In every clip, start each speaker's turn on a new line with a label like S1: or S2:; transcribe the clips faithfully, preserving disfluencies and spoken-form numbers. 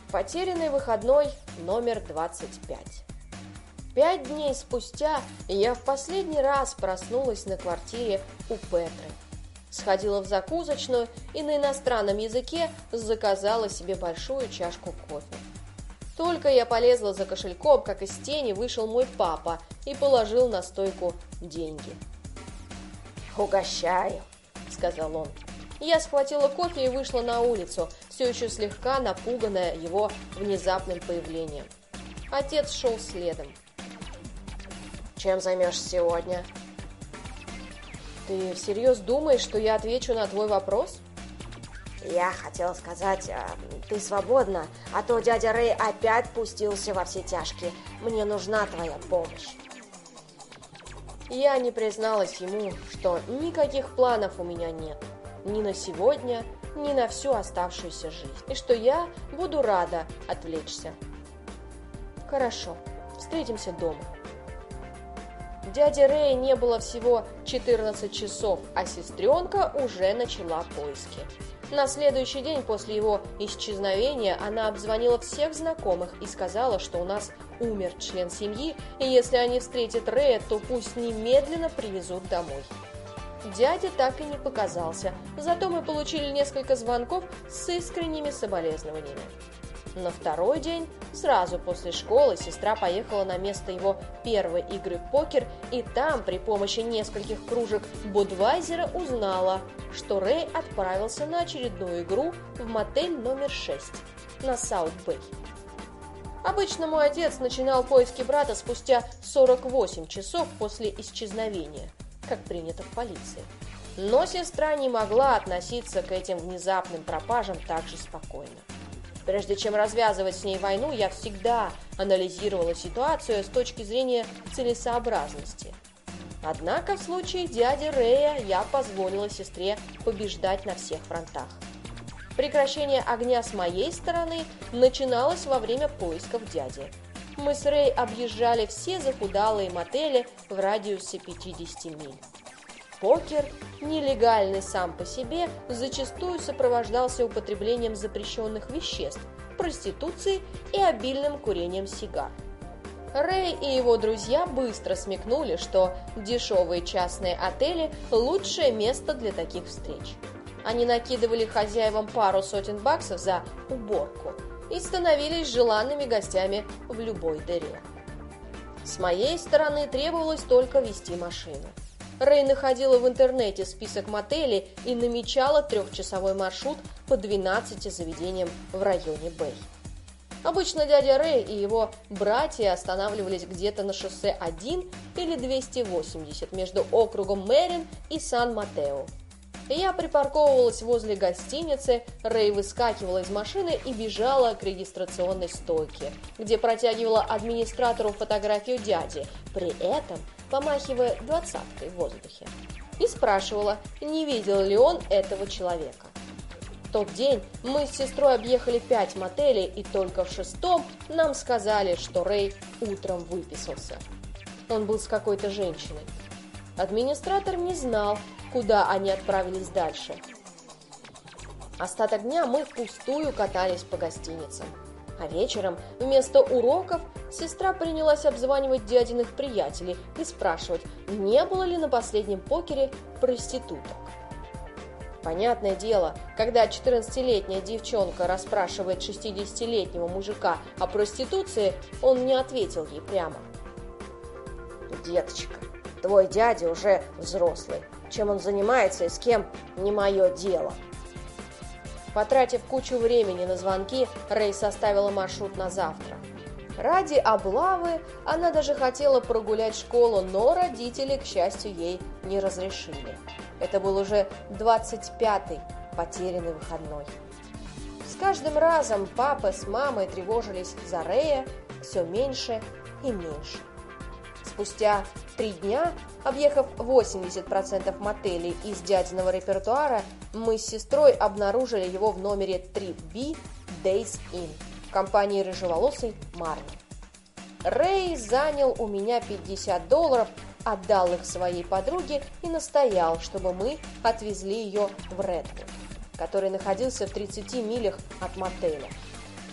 S1: Потерянный выходной номер двадцать пять. Пять дней спустя я в последний раз проснулась на квартире у Петры. Сходила в закусочную и на иностранном языке заказала себе большую чашку кофе. Только я полезла за кошельком, как из тени вышел мой папа и положил на стойку деньги.
S2: «Угощаю», — сказал он.
S1: Я схватила кофе и вышла на улицу, все еще слегка напуганная его внезапным появлением. Отец шел следом.
S2: «Чем займешься сегодня?»
S1: «Ты всерьез думаешь, что я отвечу на твой вопрос?»
S2: «Я хотела сказать, ты свободна, а то дядя Рэй опять пустился во все тяжкие. Мне нужна твоя помощь».
S1: Я не призналась ему, что никаких планов у меня нет. Ни на сегодня, ни на всю оставшуюся жизнь. И что я буду рада отвлечься. «Хорошо, встретимся дома». Дяди Рэя не было всего четырнадцать часов, а сестренка уже начала поиски. На следующий день после его исчезновения она обзвонила всех знакомых и сказала, что у нас умер член семьи, и если они встретят Рэя, то пусть немедленно привезут домой. Дядя так и не показался, зато мы получили несколько звонков с искренними соболезнованиями. На второй день, сразу после школы, сестра поехала на место его первой игры в покер, и там при помощи нескольких кружек Будвайзера узнала, что Рэй отправился на очередную игру в мотель номер шесть на Саут-Бэй. Обычно мой отец начинал поиски брата спустя сорок восемь часов после исчезновения, как принято в полиции. Но сестра не могла относиться к этим внезапным пропажам так же спокойно. Прежде чем развязывать с ней войну, я всегда анализировала ситуацию с точки зрения целесообразности. Однако в случае дяди Рэя я позволила сестре побеждать на всех фронтах. Прекращение огня с моей стороны начиналось во время поисков дяди. Мы с Рэй объезжали все захудалые мотели в радиусе пятьдесят миль. Покер, нелегальный сам по себе, зачастую сопровождался употреблением запрещенных веществ, проституцией и обильным курением сигар. Рэй и его друзья быстро смекнули, что дешевые частные отели – лучшее место для таких встреч. Они накидывали хозяевам пару сотен баксов за уборку и становились желанными гостями в любой дыре. С моей стороны требовалось только вести машину. Рэй находила в интернете список мотелей и намечала трехчасовой маршрут по двенадцати заведениям в районе Бэй. Обычно дядя Рэй и его братья останавливались где-то на шоссе один или двести восемьдесят между округом Мэрин и Сан-Матео. Я припарковывалась возле гостиницы, Рэй выскакивала из машины и бежала к регистрационной стойке, где протягивала администратору фотографию дяди, при этом помахивая двадцаткой в воздухе, и спрашивала, не видел ли он этого человека. В тот день мы с сестрой объехали пять мотелей, и только в шестом нам сказали, что Рэй утром выписался. Он был с какой-то женщиной. Администратор не знал, куда они отправились дальше. Остаток дня мы впустую катались по гостиницам. А вечером вместо уроков сестра принялась обзванивать дядиных приятелей и спрашивать, не было ли на последнем покере проституток. Понятное дело, когда четырнадцатилетняя девчонка расспрашивает шестидесятилетнего мужика о проституции, он не ответил ей прямо.
S2: «Деточка, твой дядя уже взрослый. Чем он занимается и с кем – не мое дело».
S1: Потратив кучу времени на звонки, Рэй составила маршрут на завтра. Ради облавы она даже хотела прогулять школу, но родители, к счастью, ей не разрешили. Это был уже двадцать пятый потерянный выходной. С каждым разом папа с мамой тревожились за Рэя все меньше и меньше. Спустя три дня, объехав восемьдесят процентов мотелей из дядиного репертуара, мы с сестрой обнаружили его в номере три би Days Inn в компании рыжеволосой Марни. Рэй занял у меня пятьдесят долларов, отдал их своей подруге и настоял, чтобы мы отвезли ее в Редвуд, который находился в тридцати милях от мотеля.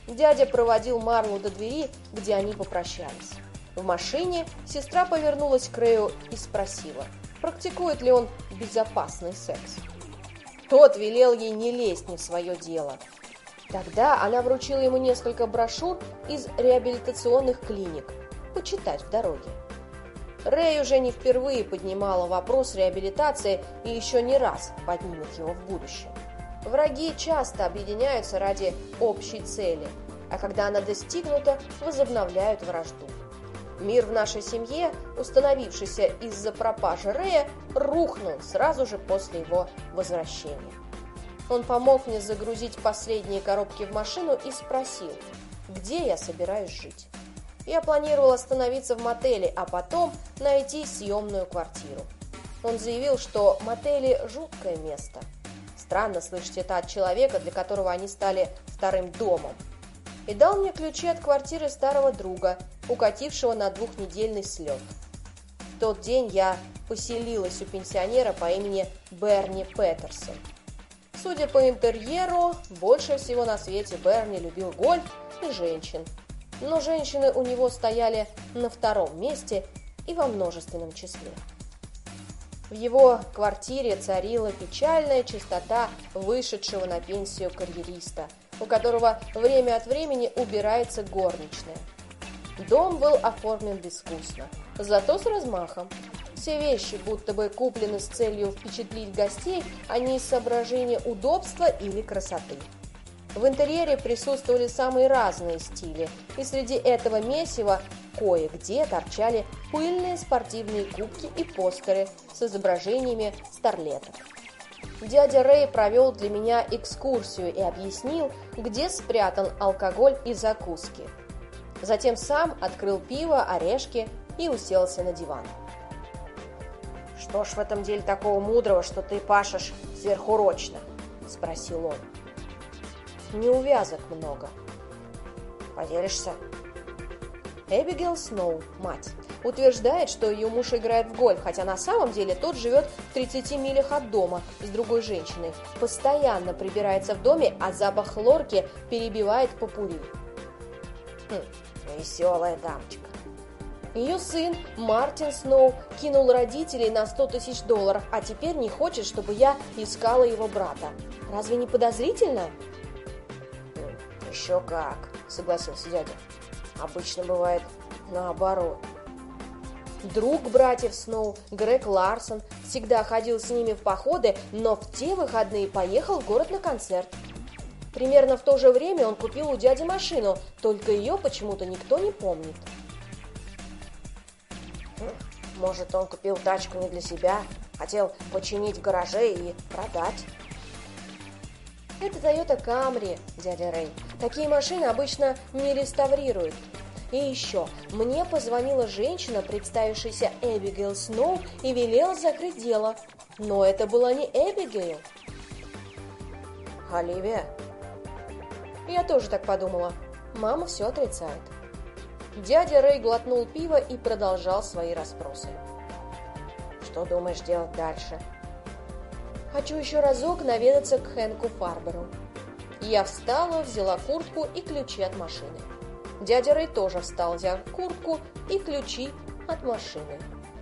S1: Дядя проводил Марлу до двери, где они попрощались. В машине сестра повернулась к Рэю и спросила, практикует ли он безопасный секс. Тот велел ей не лезть не в свое дело. Тогда она вручила ему несколько брошюр из реабилитационных клиник почитать в дороге. Рэй уже не впервые поднимала вопрос реабилитации и еще не раз поднимет его в будущем. Враги часто объединяются ради общей цели, а когда она достигнута, возобновляют вражду. Мир в нашей семье, установившийся из-за пропажи Рэя, рухнул сразу же после его возвращения. Он помог мне загрузить последние коробки в машину и спросил, где я собираюсь жить. Я планировал остановиться в мотеле, а потом найти съемную квартиру. Он заявил, что мотели – жуткое место. Странно слышать это от человека, для которого они стали вторым домом. И дал мне ключи от квартиры старого друга, укатившего на двухнедельный слет. В тот день я поселилась у пенсионера по имени Берни Петерсон. Судя по интерьеру, больше всего на свете Берни любил гольф и женщин. Но женщины у него стояли на втором месте и во множественном числе. В его квартире царила печальная чистота вышедшего на пенсию карьериста, у которого время от времени убирается горничная. Дом был оформлен безвкусно, зато с размахом. Все вещи будто бы куплены с целью впечатлить гостей, а не из соображения удобства или красоты. В интерьере присутствовали самые разные стили, и среди этого месива кое-где торчали пыльные спортивные кубки и постеры с изображениями старлеток. Дядя Рэй провел для меня экскурсию и объяснил, где спрятан алкоголь и закуски. Затем сам открыл пиво, орешки и уселся на диван.
S2: «Что ж в этом деле такого мудрого, что ты пашешь сверхурочно?» – спросил он.
S1: «Неувязок много».
S2: «Поделишься?»
S1: Эбигейл Сноу, мать, утверждает, что ее муж играет в гольф, хотя на самом деле тот живет в тридцати милях от дома с другой женщиной, постоянно прибирается в доме, а запах хлорки перебивает попури.
S2: Хм, веселая дамочка.
S1: Ее сын Мартин Сноу кинул родителей на сто тысяч долларов, а теперь не хочет, чтобы я искала его брата. Разве не подозрительно?
S2: Еще как, согласился дядя. Обычно бывает наоборот.
S1: Друг братьев Сноу, Грег Ларсон, всегда ходил с ними в походы, но в те выходные поехал в город на концерт. Примерно в то же время он купил у дяди машину, только ее почему-то никто не помнит.
S2: Может, он купил тачку не для себя, хотел починить в гараже и продать?
S1: Это Toyota Camry, дядя Рэй. Такие машины обычно не реставрируют. И еще, мне позвонила женщина, представившаяся Эбигейл Сноу, и велела закрыть дело. Но это была не Эбигейл.
S2: Оливия?
S1: Я тоже так подумала. Мама все отрицает. Дядя Рэй глотнул пиво и продолжал свои расспросы.
S2: Что думаешь делать дальше?
S1: Хочу еще разок наведаться к Хэнку Фарберу. Я встала, взяла куртку и ключи от машины. Дядя Рэй тоже встал, взял куртку и ключи от машины.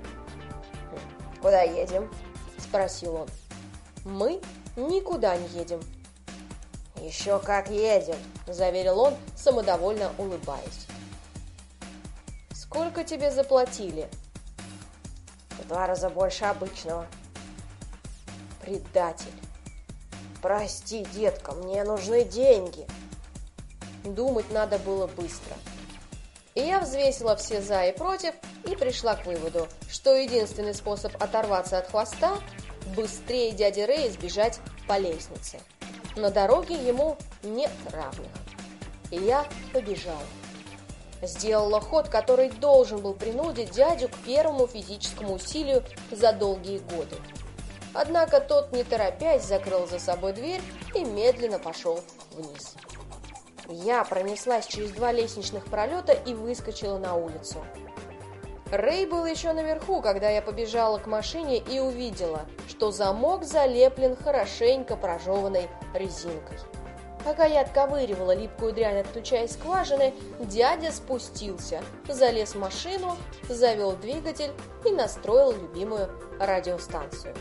S2: «Куда едем?»
S1: – спросил он. «Мы никуда не едем».
S2: «Еще как едем»,
S1: – заверил он, самодовольно улыбаясь. «Сколько тебе заплатили?»
S2: «В два раза больше обычного».
S1: «Предатель».
S2: «Прости, детка, мне нужны деньги».
S1: Думать надо было быстро. И я взвесила все за и против и пришла к выводу, что единственный способ оторваться от хвоста – быстрее дяди Рэя сбежать по лестнице. На дороге ему нет равных. И я побежала. Сделала ход, который должен был принудить дядю к первому физическому усилию за долгие годы. Однако тот, не торопясь, закрыл за собой дверь и медленно пошел вниз. Я пронеслась через два лестничных пролета и выскочила на улицу. Рэй был еще наверху, когда я побежала к машине и увидела, что замок залеплен хорошенько прожеванной резинкой. Пока я отковыривала липкую дрянь, отключая скважины, дядя спустился, залез в машину, завел двигатель и настроил любимую радиостанцию.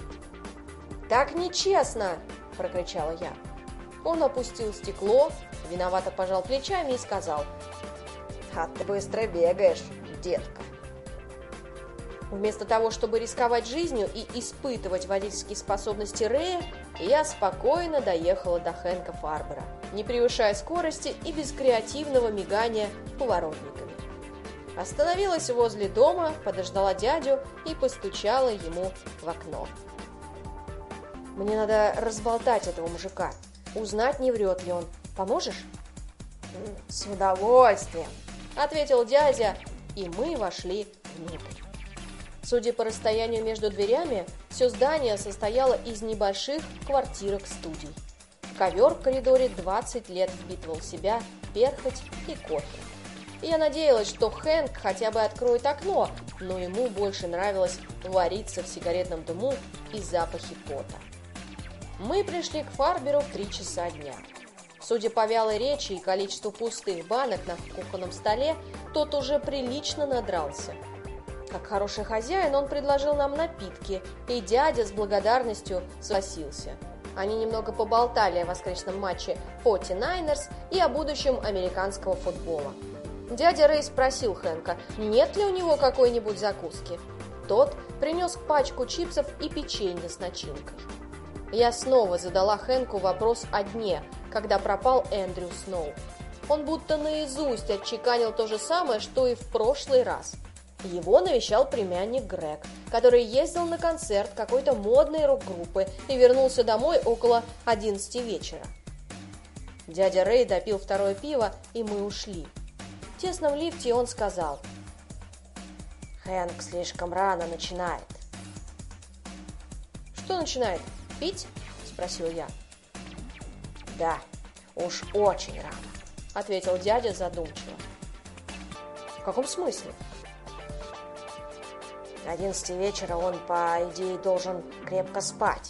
S1: «Так нечестно!» – прокричала я. Он опустил стекло, виновато пожал плечами и сказал: «А ты быстро бегаешь, детка». Вместо того, чтобы рисковать жизнью и испытывать водительские способности Рэя, я спокойно доехала до Хэнка Фарбера, не превышая скорости и без креативного мигания поворотниками. Остановилась возле дома, подождала дядю и постучала ему в окно. «Мне надо разболтать этого мужика, узнать, не врет ли он. Поможешь?» «С удовольствием», — ответил дядя, и мы вошли внутрь. Судя по расстоянию между дверями, все здание состояло из небольших квартирок-студий. Ковер в коридоре двадцать лет впитывал в себя перхоть и кофе. И я надеялась, что Хэнк хотя бы откроет окно, но ему больше нравилось вариться в сигаретном дыму и запахе пота. Мы пришли к Фарберу в три часа дня. Судя по вялой речи и количеству пустых банок на кухонном столе, тот уже прилично надрался. Как хороший хозяин, он предложил нам напитки, и дядя с благодарностью согласился. Они немного поболтали о воскресном матче форти-найнерс и о будущем американского футбола. Дядя Рэй спросил Хэнка, нет ли у него какой-нибудь закуски. Тот принес пачку чипсов и печенье с начинкой. Я снова задала Хэнку вопрос о дне, когда пропал Эндрю Сноу. Он будто наизусть отчеканил то же самое, что и в прошлый раз. Его навещал племянник Грег, который ездил на концерт какой-то модной рок-группы и вернулся домой около одиннадцати вечера. Дядя Рэй допил второе пиво, и мы ушли. В тесном лифте он сказал: «Хэнк слишком рано начинает». «Что начинает? Пить?» – спросил я. «Да, уж очень рано», – ответил дядя задумчиво. «В каком смысле?» К одиннадцати вечера он, по идее, должен крепко спать.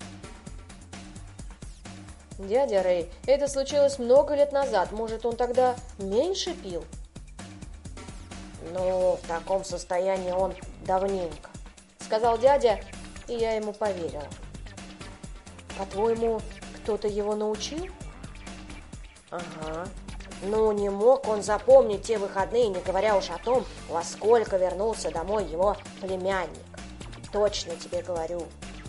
S1: «Дядя Рэй, это случилось много лет назад. Может, он тогда меньше пил?» «Ну, в таком состоянии он давненько», — сказал дядя, и я ему поверила. «По-твоему, кто-то его научил?» «Ага. Ну, не мог он запомнить те выходные, не говоря уж о том, во сколько вернулся домой его племянник. Точно тебе говорю».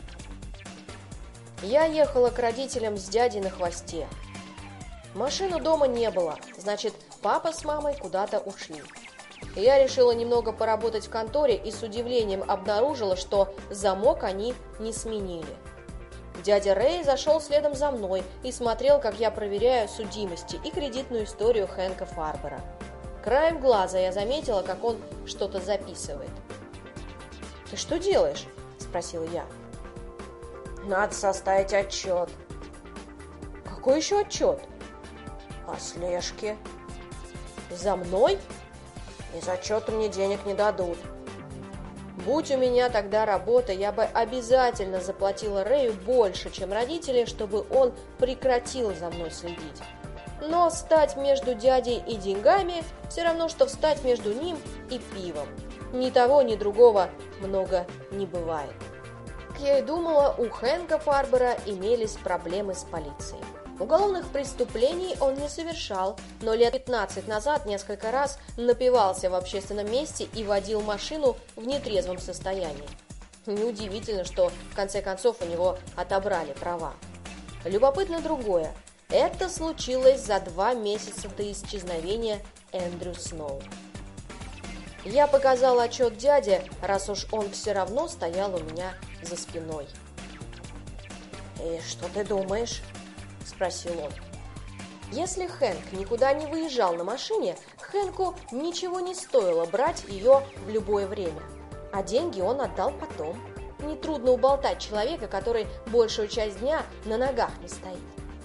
S1: Я ехала к родителям с дядей на хвосте. Машины дома не было, значит, папа с мамой куда-то ушли. Я решила немного поработать в конторе и с удивлением обнаружила, что замок они не сменили. Дядя Рэй зашел следом за мной и смотрел, как я проверяю судимости и кредитную историю Хэнка Фарбера. Краем глаза я заметила, как он что-то записывает. «Ты что делаешь?» – спросила я. «Надо составить отчет». «Какой еще отчет?» «О слежке». «За мной?» «Из отчета мне денег не дадут». Будь у меня тогда работа, я бы обязательно заплатила Рэю больше, чем родители, чтобы он прекратил за мной следить. Но стать между дядей и деньгами все равно, что встать между ним и пивом. Ни того, ни другого много не бывает. Как я и думала, у Хэнка Фарбера имелись проблемы с полицией. Уголовных преступлений он не совершал, но лет пятнадцать назад несколько раз напивался в общественном месте и водил машину в нетрезвом состоянии. Неудивительно, что в конце концов у него отобрали права. Любопытно другое. Это случилось за два месяца до исчезновения Эндрю Сноу. Я показала отчет дяде, раз уж он все равно стоял у меня за спиной. «И что ты думаешь?» – спросил он. Если Хэнк никуда не выезжал на машине, Хэнку ничего не стоило брать ее в любое время. А деньги он отдал потом. Нетрудно уболтать человека, который большую часть дня на ногах не стоит.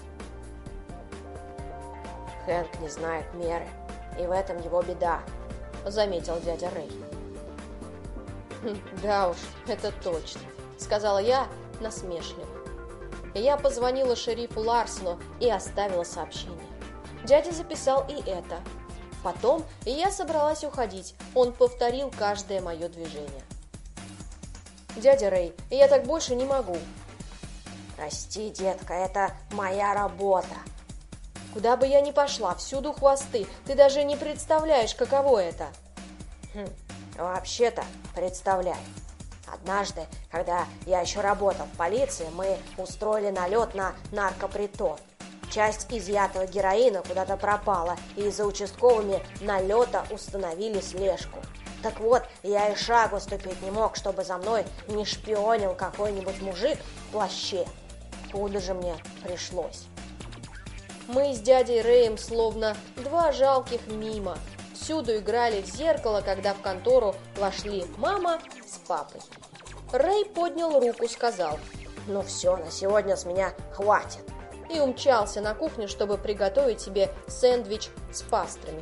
S1: «Хэнк не знает меры, и в этом его беда», – заметил дядя Рэй. «Да уж, это точно», – сказала я насмешливо. Я позвонила шерифу Ларсону и оставила сообщение. Дядя записал и это. Потом я собралась уходить. Он повторил каждое мое движение. «Дядя Рэй, я так больше не могу».
S2: «Прости, детка, это моя работа».
S1: «Куда бы я ни пошла, всюду хвосты. Ты даже не представляешь, каково это».
S2: Хм, вообще-то представляю. Однажды, когда я еще работал в полиции, мы устроили налет на наркопритон. Часть изъятого героина куда-то пропала, и за участковыми налета установили слежку. Так вот, я и шагу ступить не мог, чтобы за мной не шпионил какой-нибудь мужик в плаще. Куда же мне пришлось?
S1: Мы с дядей Рэем словно два жалких мима. Всюду играли в зеркало, когда в контору вошли мама с папой. Рэй поднял руку, сказал:
S2: «Ну все, на сегодня с меня хватит».
S1: И умчался на кухню, чтобы приготовить себе сэндвич с пастрами.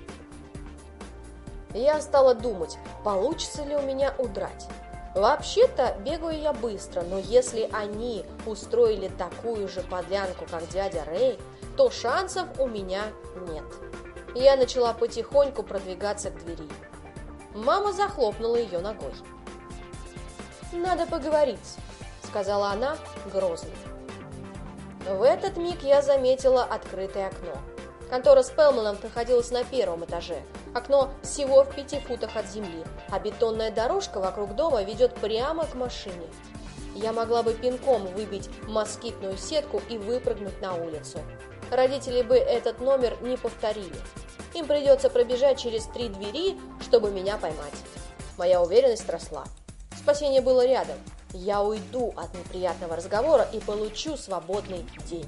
S1: Я стала думать, получится ли у меня удрать. Вообще-то бегаю я быстро, но если они устроили такую же подлянку, как дядя Рэй, то шансов у меня нет. Я начала потихоньку продвигаться к двери. Мама захлопнула ее ногой. «Надо поговорить», — сказала она грозно. В этот миг я заметила открытое окно. Контора Спелманов находилась на первом этаже. Окно всего в пяти футах от земли, а бетонная дорожка вокруг дома ведет прямо к машине. Я могла бы пинком выбить москитную сетку и выпрыгнуть на улицу. Родители бы этот номер не повторили. Им придется пробежать через три двери, чтобы меня поймать. Моя уверенность росла. Спасение было рядом. Я уйду от неприятного разговора и получу свободный день.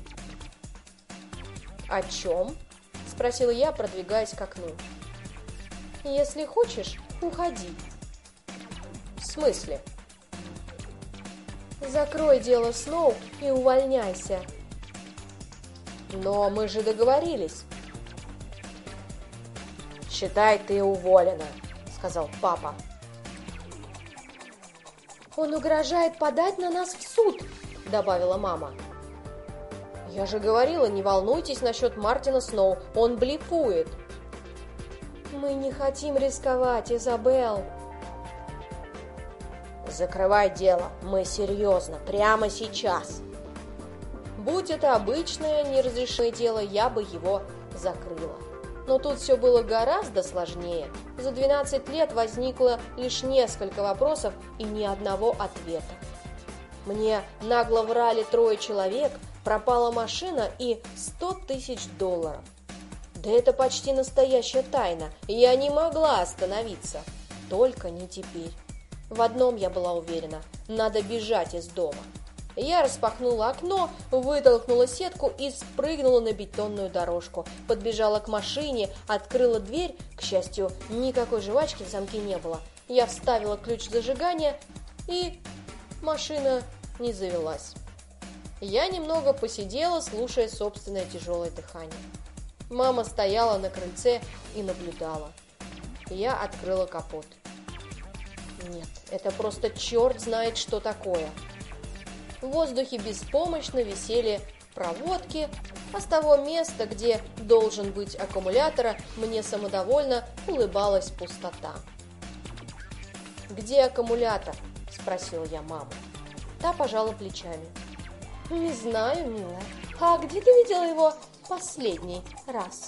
S1: «О чем?» – спросила я, продвигаясь к окну. «Если хочешь, уходи». «В смысле?» «Закрой дело Сноу и увольняйся». «Но мы же договорились».
S2: «Считай, ты уволена», — сказал папа.
S1: «Он угрожает подать на нас в суд», — добавила мама. «Я же говорила, не волнуйтесь насчет Мартина Сноу, он блефует». «Мы не хотим рисковать, Изабелл».
S2: «Закрывай дело, мы серьезно, прямо сейчас».
S1: Будь это обычное неразрешенное дело, я бы его закрыла. Но тут все было гораздо сложнее. За двенадцать лет возникло лишь несколько вопросов и ни одного ответа. Мне нагло врали трое человек, пропала машина и сто тысяч долларов. Да это почти настоящая тайна, и я не могла остановиться. Только не теперь. В одном я была уверена – надо бежать из дома. Я распахнула окно, вытолкнула сетку и спрыгнула на бетонную дорожку. Подбежала к машине, открыла дверь. К счастью, никакой жвачки в замке не было. Я вставила ключ зажигания, и машина не завелась. Я немного посидела, слушая собственное тяжелое дыхание. Мама стояла на крыльце и наблюдала. Я открыла капот. Нет, это просто черт знает, что такое. В воздухе беспомощно висели проводки, а с того места, где должен быть аккумулятор, мне самодовольно улыбалась пустота. «Где аккумулятор?» – спросила я маму. Та пожала плечами. «Не знаю, милая. А где ты видела его последний раз?»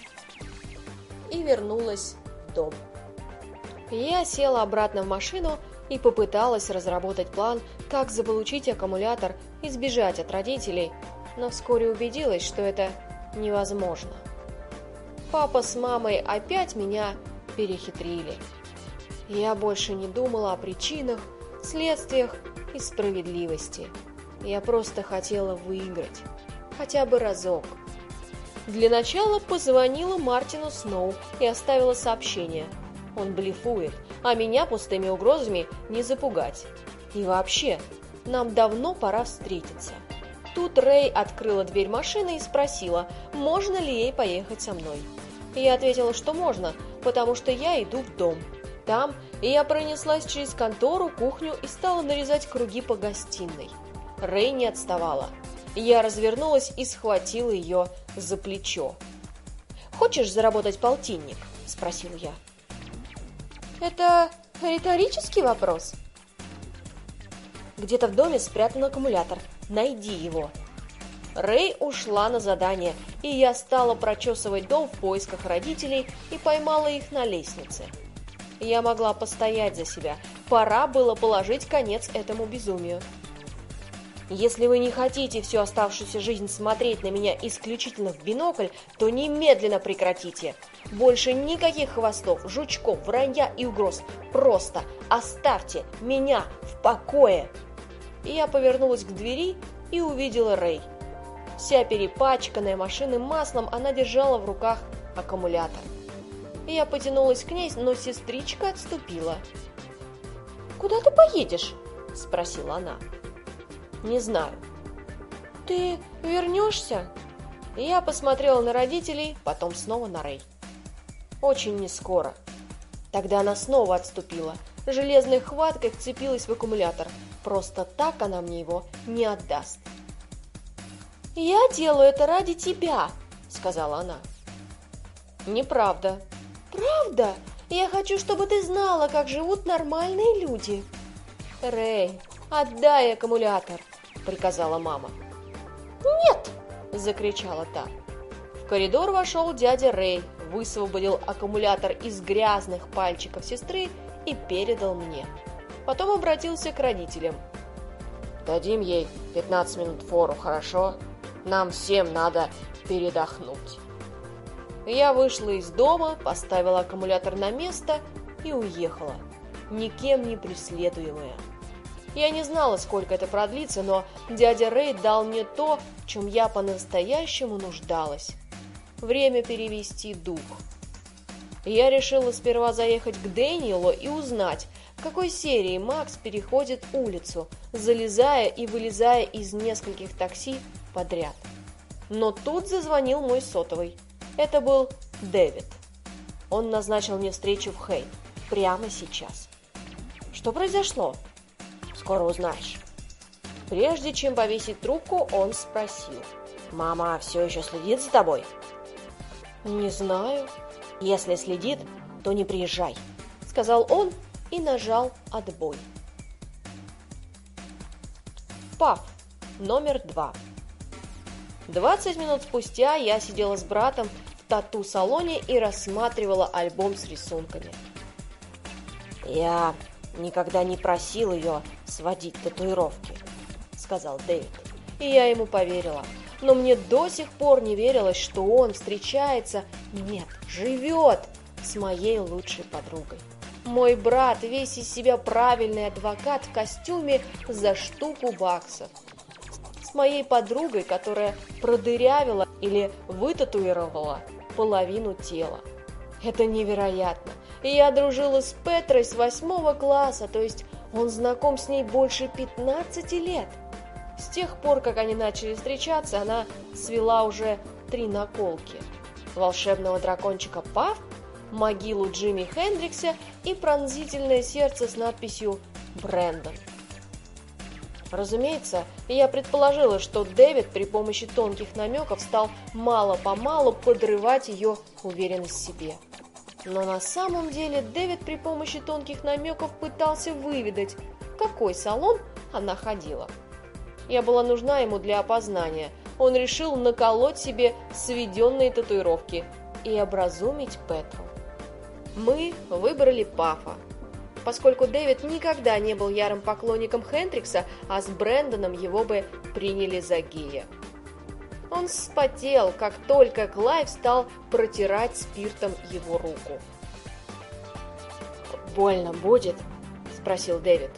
S1: И вернулась в дом. Я села обратно в машину и попыталась разработать план, как заполучить аккумулятор и сбежать от родителей, но вскоре убедилась, что это невозможно. Папа с мамой опять меня перехитрили. Я больше не думала о причинах, следствиях и справедливости. Я просто хотела выиграть. Хотя бы разок. Для начала позвонила Мартину Сноу и оставила сообщение. Он блефует, а меня пустыми угрозами не запугать. И вообще, нам давно пора встретиться. Тут Рэй открыла дверь машины и спросила, можно ли ей поехать со мной. Я ответила, что можно, потому что я иду в дом. Там я пронеслась через контору, кухню и стала нарезать круги по гостиной. Рэй не отставала. Я развернулась и схватила ее за плечо. «Хочешь заработать полтинник?» – спросил я. «Это риторический вопрос?» «Где-то в доме спрятан аккумулятор. Найди его». Рэй ушла на задание, и я стала прочесывать дом в поисках родителей и поймала их на лестнице. Я могла постоять за себя. Пора было положить конец этому безумию. Если вы не хотите всю оставшуюся жизнь смотреть на меня исключительно в бинокль, то немедленно прекратите. Больше никаких хвостов, жучков, вранья и угроз. Просто оставьте меня в покое. И я повернулась к двери и увидела Рэй. Вся перепачканная машинным маслом, она держала в руках аккумулятор. Я потянулась к ней, но сестричка отступила. «Куда ты поедешь?» – спросила она. «Не знаю». «Ты вернешься?» Я посмотрела на родителей, потом снова на Рэй. «Очень нескоро». Тогда она снова отступила. Железной хваткой вцепилась в аккумулятор. Просто так она мне его не отдаст. «Я делаю это ради тебя», — сказала она. «Неправда». «Правда? Я хочу, чтобы ты знала, как живут нормальные люди». «Рэй, отдай аккумулятор», — приказала мама. «Нет!» — закричала та. В коридор вошел дядя Рэй, высвободил аккумулятор из грязных пальчиков сестры и передал мне. Потом обратился к родителям. «Дадим ей пятнадцать минут фору, хорошо? Нам всем надо передохнуть». Я вышла из дома, поставила аккумулятор на место и уехала, никем не преследуемая. Я не знала, сколько это продлится, но дядя Рэй дал мне то, в чем я по-настоящему нуждалась. Время перевести дух. Я решила сперва заехать к Дэниелу и узнать, в какой серии Макс переходит улицу, залезая и вылезая из нескольких такси подряд. Но тут зазвонил мой сотовый. Это был Дэвид. Он назначил мне встречу в Хейт прямо сейчас. Что произошло? Скоро узнаешь. Прежде чем повесить трубку, он спросил. «Мама все еще следит за тобой?» «Не знаю». «Если следит, то не приезжай», — сказал он и нажал отбой. Паф. Номер два. Двадцать минут спустя я сидела с братом в тату-салоне и рассматривала альбом с рисунками. «Я никогда не просил ее сводить татуировки», — сказал Дэвид. И я ему поверила. Но мне до сих пор не верилось, что он встречается, нет, живет с моей лучшей подругой. Мой брат весь из себя правильный адвокат в костюме за штуку баксов. С моей подругой, которая продырявила или вытатуировала половину тела. Это невероятно. И я дружила с Петрой с восьмого класса, то есть он знаком с ней больше пятнадцати лет. С тех пор, как они начали встречаться, она свела уже три наколки. Волшебного дракончика Паф, могилу Джимми Хендрикса и пронзительное сердце с надписью «Брэндон». Разумеется, я предположила, что Дэвид при помощи тонких намеков стал мало-помалу подрывать ее уверенность в себе. Но на самом деле Дэвид при помощи тонких намеков пытался выведать, в какой салон она ходила. Я была нужна ему для опознания. Он решил наколоть себе сведенные татуировки и образумить Петру. Мы выбрали Пафа. Поскольку Дэвид никогда не был ярым поклонником Хендрикса, а с Брэндоном его бы приняли за гея. Он вспотел, как только Клайв стал протирать спиртом его руку. «Больно будет?» – спросил Дэвид.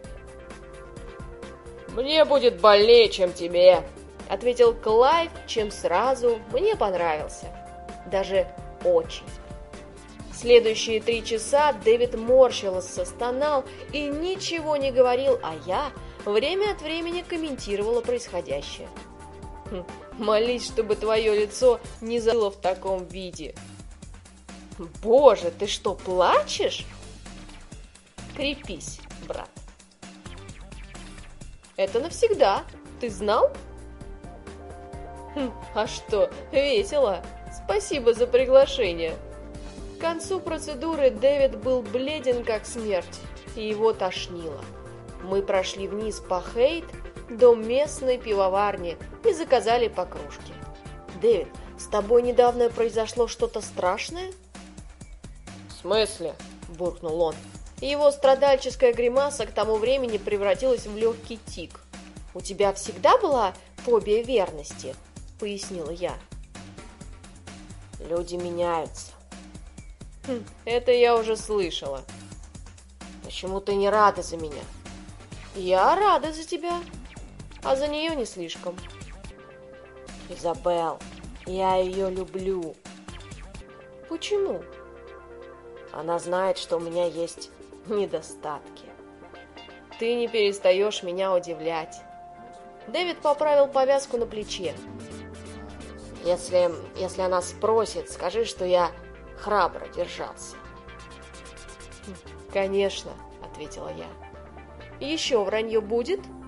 S1: «Мне будет больнее, чем тебе», – ответил Клайв, чем сразу мне понравился. Даже очень. Следующие три часа Дэвид морщился, стонал и ничего не говорил, а я время от времени комментировала происходящее. Хм, молись, чтобы твое лицо не застыло в таком виде. Боже, ты что, плачешь? Крепись, брат. Это навсегда. Ты знал? Хм, а что, весело. Спасибо за приглашение. К концу процедуры Дэвид был бледен как смерть, и его тошнило. Мы прошли вниз по Хейт до местной пивоварни и заказали по кружке. Дэвид, с тобой недавно произошло что-то страшное? В смысле? Буркнул он. Его страдальческая гримаса к тому времени превратилась в легкий тик. У тебя всегда была фобия верности? Пояснила я. Люди меняются. Хм, это я уже слышала. Почему ты не рада за меня? Я рада за тебя, а за нее не слишком. Изабелл, я ее люблю. Почему? Она знает, что у меня есть недостатки. Ты не перестаешь меня удивлять. Дэвид поправил повязку на плече. Если, если она спросит, скажи, что я храбро держался. Конечно, ответила я. Еще вранье будет?